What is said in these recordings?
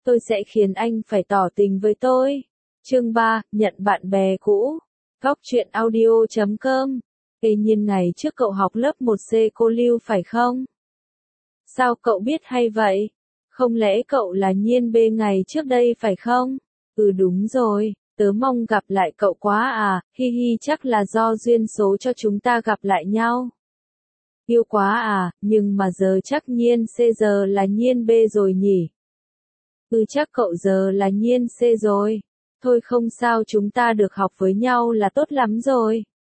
tôi sẽ khiến anh phải tỏ tình với tôi. Chương 3, nhận bạn bè cũ. Góc truyện audio.com. Ê Nhiên, ngày trước cậu học lớp 1C cô Lưu phải không? Sao cậu biết hay vậy? Không lẽ cậu là Nhiên B ngày trước đây phải không? Ừ đúng rồi, tớ mong gặp lại cậu quá à, hi hi, chắc là do duyên số cho chúng ta gặp lại nhau. Yêu quá à, nhưng mà giờ chắc Nhiên C giờ là Nhiên B rồi nhỉ? Ừ chắc cậu giờ là Nhiên C rồi. Thôi không sao, chúng ta được học với nhau là tốt lắm rồi.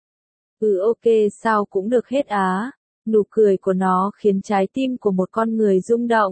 Ừ ok, sao cũng được hết á. Nụ cười của nó khiến trái tim của một con người rung động.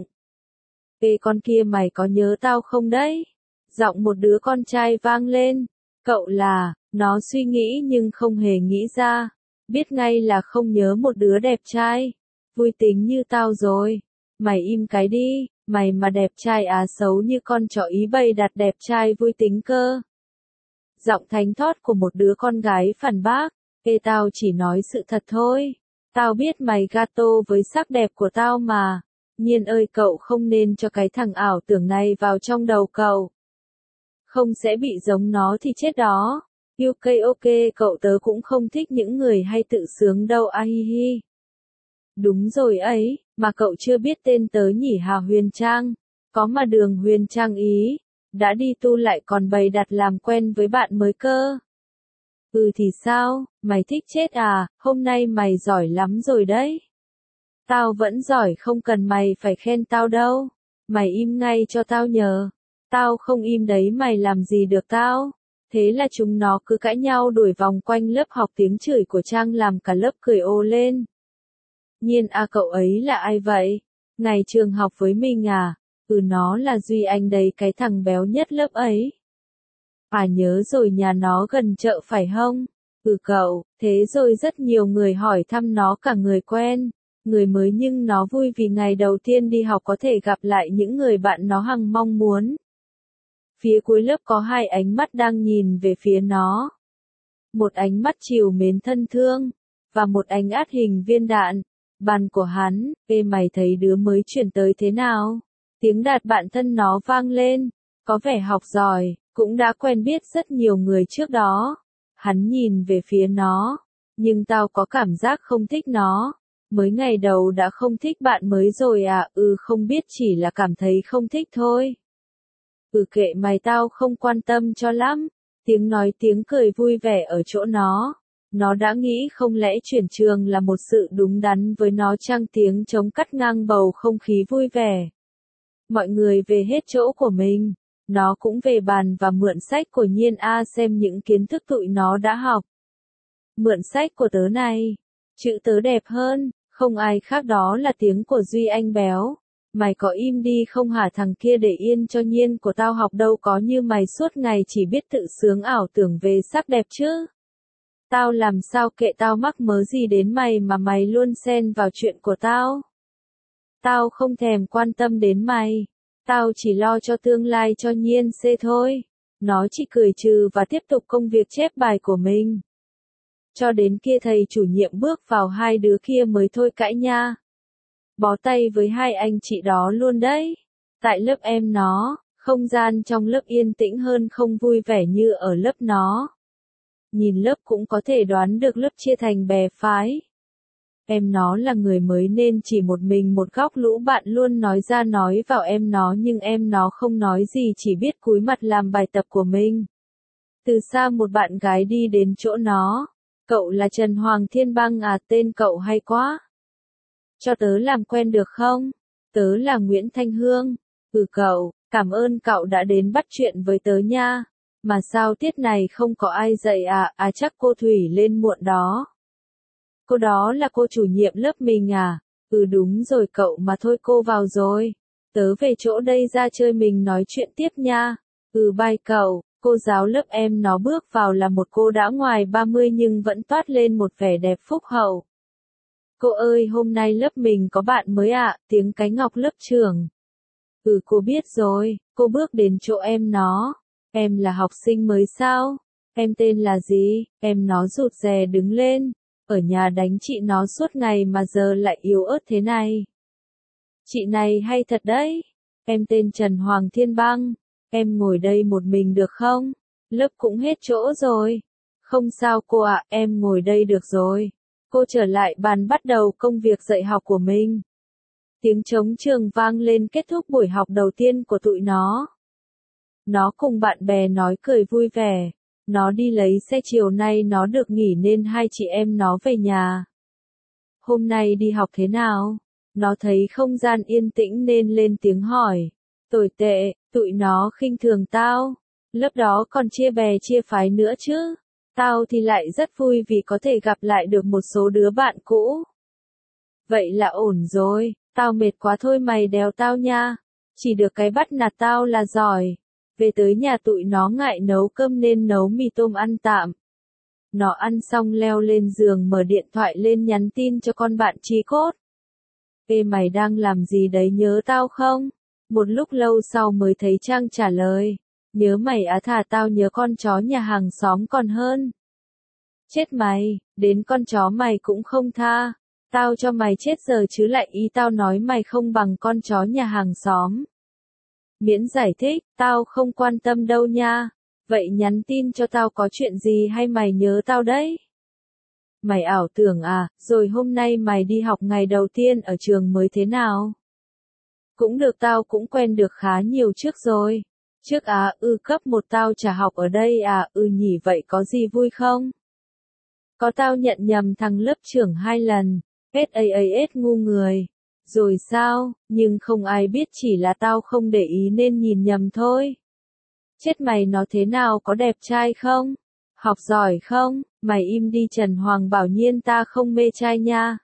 Ê con kia, mày có nhớ tao không đấy? Giọng một đứa con trai vang lên. Cậu là, nó suy nghĩ nhưng không hề nghĩ ra. Biết ngay là không nhớ một đứa đẹp trai. Vui tính như tao rồi. Mày im cái đi, mày mà đẹp trai á xấu như con chó ý bày đặt đẹp trai vui tính cơ. Giọng thánh thót của một đứa con gái phản bác. Ê tao chỉ nói sự thật thôi. Tao biết mày gato với sắc đẹp của tao mà. Nhiên ơi, cậu không nên cho cái thằng ảo tưởng này vào trong đầu cậu. Không sẽ bị giống nó thì chết đó. Ok, cậu tớ cũng không thích những người hay tự sướng đâu a hi hi. Đúng rồi ấy, mà cậu chưa biết tên tớ nhỉ hả Huyền Trang? Có mà Đường Huyền Trang ý. Đã đi tu lại còn bày đặt làm quen với bạn mới cơ. Ừ thì sao, mày thích chết à, hôm nay mày giỏi lắm rồi đấy. Tao vẫn giỏi, không cần mày phải khen tao đâu. Mày im ngay cho tao nhờ. Tao không im đấy, mày làm gì được tao. Thế là chúng nó cứ cãi nhau đuổi vòng quanh lớp học, tiếng chửi của Trang làm cả lớp cười ồ lên. Nhiên à, cậu ấy là ai vậy? Ngày trường học với mình à? Ừ nó là Duy Anh đấy, cái thằng béo nhất lớp ấy. À nhớ rồi, nhà nó gần chợ phải không? Ừ cậu, thế rồi rất nhiều người hỏi thăm nó, cả người quen, người mới, nhưng nó vui vì ngày đầu tiên đi học có thể gặp lại những người bạn nó hằng mong muốn. Phía cuối lớp có hai ánh mắt đang nhìn về phía nó. Một ánh mắt trìu mến thân thương, và một ánh át hình viên đạn. Bàn của hắn, ê mày thấy đứa mới chuyển tới thế nào? Tiếng đạt bạn thân nó vang lên, có vẻ học giỏi, cũng đã quen biết rất nhiều người trước đó. Hắn nhìn về phía nó, nhưng tao có cảm giác không thích nó. Mới ngày đầu đã không thích bạn mới rồi à? Ừ không biết, chỉ là cảm thấy không thích thôi. Ừ kệ mày, tao không quan tâm cho lắm. Tiếng nói tiếng cười vui vẻ ở chỗ nó. Nó đã nghĩ không lẽ chuyển trường là một sự đúng đắn với nó chăng? Tiếng trống cắt ngang bầu không khí vui vẻ. Mọi người về hết chỗ của mình. Nó cũng về bàn và mượn sách của Nhiên A xem những kiến thức tụi nó đã học. Mượn sách của tớ này. Chữ tớ đẹp hơn, không ai khác, đó là tiếng của Duy Anh béo. Mày có im đi không hả thằng kia, để yên cho Nhiên của tao học, đâu có như mày suốt ngày chỉ biết tự sướng ảo tưởng về sắc đẹp chứ. Tao làm sao kệ, tao mắc mớ gì đến mày mà mày luôn xen vào chuyện của tao. Tao không thèm quan tâm đến mày. Tao chỉ lo cho tương lai cho Nhiên C thôi. Nó chỉ cười trừ và tiếp tục công việc chép bài của mình. Cho đến kia thầy chủ nhiệm bước vào, hai đứa kia mới thôi cãi nha. Bó tay với hai anh chị đó luôn đấy. Tại lớp em nó, không gian trong lớp yên tĩnh hơn, không vui vẻ như ở lớp nó. Nhìn lớp cũng có thể đoán được lớp chia thành bè phái. Em nó là người mới nên chỉ một mình một góc, lũ bạn luôn nói ra nói vào em nó, nhưng em nó không nói gì, chỉ biết cúi mặt làm bài tập của mình. Từ xa một bạn gái đi đến chỗ nó. Cậu là Trần Hoàng Thiên Băng à, tên cậu hay quá. Cho tớ làm quen được không? Tớ là Nguyễn Thanh Hương. Ừ cậu, cảm ơn cậu đã đến bắt chuyện với tớ nha. Mà sao tiết này không có ai dạy à? À chắc cô Thủy lên muộn đó. Cô đó là cô chủ nhiệm lớp mình à? Ừ đúng rồi cậu, mà thôi cô vào rồi. Tớ về chỗ đây ra chơi, mình nói chuyện tiếp nha. Ừ bye cậu. Cô giáo lớp em nó bước vào là một cô đã ngoài 30 nhưng vẫn toát lên một vẻ đẹp phúc hậu. Cô ơi, hôm nay lớp mình có bạn mới ạ, tiếng cái ngọc lớp trưởng. Ừ cô biết rồi, cô bước đến chỗ em nó. Em là học sinh mới sao? Em tên là gì? Em nó rụt rè đứng lên. Ở nhà đánh chị nó suốt ngày mà giờ lại yếu ớt thế này. Chị này hay thật đấy. Em tên Trần Hoàng Thiên Băng, em ngồi đây một mình được không? Lớp cũng hết chỗ rồi. Không sao cô ạ, em ngồi đây được rồi. Cô trở lại bàn bắt đầu công việc dạy học của mình. Tiếng trống trường vang lên kết thúc buổi học đầu tiên của tụi nó. Nó cùng bạn bè nói cười vui vẻ. Nó đi lấy xe chiều nay nó được nghỉ nên hai chị em nó về nhà. Hôm nay đi học thế nào? Nó thấy không gian yên tĩnh nên lên tiếng hỏi. Tồi tệ, tụi nó khinh thường tao. Lớp đó còn chia bè chia phái nữa chứ. Tao thì lại rất vui vì có thể gặp lại được một số đứa bạn cũ. Vậy là ổn rồi, tao mệt quá thôi mày đèo tao nha. Chỉ được cái bắt nạt tao là giỏi. Về tới nhà tụi nó ngại nấu cơm nên nấu mì tôm ăn tạm. Nó ăn xong leo lên giường mở điện thoại lên nhắn tin cho con bạn chí cốt. Ê mày đang làm gì đấy nhớ tao không? Một lúc lâu sau mới thấy Trang trả lời. Nhớ mày á thà tao nhớ con chó nhà hàng xóm còn hơn. Chết mày, đến con chó mày cũng không tha. Tao cho mày chết giờ chứ lại ý tao nói mày không bằng con chó nhà hàng xóm. Miễn giải thích, tao không quan tâm đâu nha. Vậy nhắn tin cho tao có chuyện gì hay mày nhớ tao đấy? Mày ảo tưởng à, rồi hôm nay mày đi học ngày đầu tiên ở trường mới thế nào? Cũng được tao cũng quen được khá nhiều trước rồi. Trước cấp 1 tao chả học ở đây nhỉ vậy có gì vui không? Có tao nhận nhầm thằng lớp trưởng 2 lần, SAAS ngu người. Rồi sao, nhưng không ai biết chỉ là tao không để ý nên nhìn nhầm thôi. Chết mày nó thế nào có đẹp trai không? Học giỏi không? Mày im đi Trần Hoàng bảo nhiên ta không mê trai nha.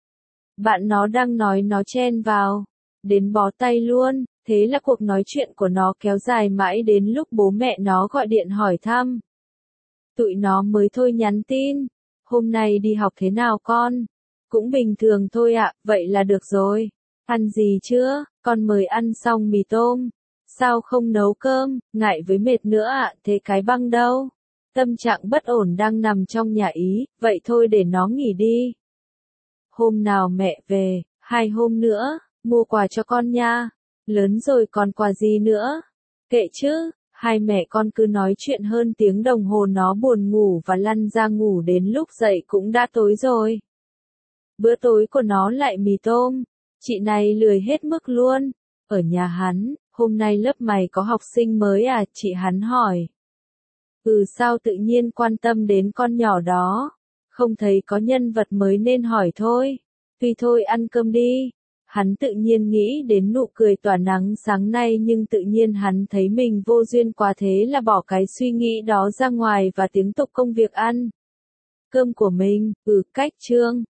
Bạn nó đang nói nó chen vào. Đến bó tay luôn, thế là cuộc nói chuyện của nó kéo dài mãi đến lúc bố mẹ nó gọi điện hỏi thăm. Tụi nó mới thôi nhắn tin. Hôm nay đi học thế nào con? Cũng bình thường thôi ạ, vậy là được rồi. Ăn gì chưa? Con mới ăn xong mì tôm. Sao không nấu cơm? Ngại với mệt nữa ạ, thế cái băng đâu? Tâm trạng bất ổn đang nằm trong nhà ý, vậy thôi để nó nghỉ đi. Hôm nào mẹ về, 2 hôm nữa, mua quà cho con nha. Lớn rồi còn quà gì nữa? Kệ chứ, hai mẹ con cứ nói chuyện hơn tiếng đồng hồ nó buồn ngủ và lăn ra ngủ đến lúc dậy cũng đã tối rồi. Bữa tối của nó lại mì tôm. Chị này lười hết mức luôn. Ở nhà hắn, hôm nay lớp mày có học sinh mới à? Chị hắn hỏi. Sao tự nhiên quan tâm đến con nhỏ đó? Không thấy có nhân vật mới nên hỏi thôi. Tuy thôi ăn cơm đi. Hắn tự nhiên nghĩ đến nụ cười tỏa nắng sáng nay nhưng tự nhiên hắn thấy mình vô duyên quá thế là bỏ cái suy nghĩ đó ra ngoài và tiếp tục công việc ăn cơm của mình. Cách chương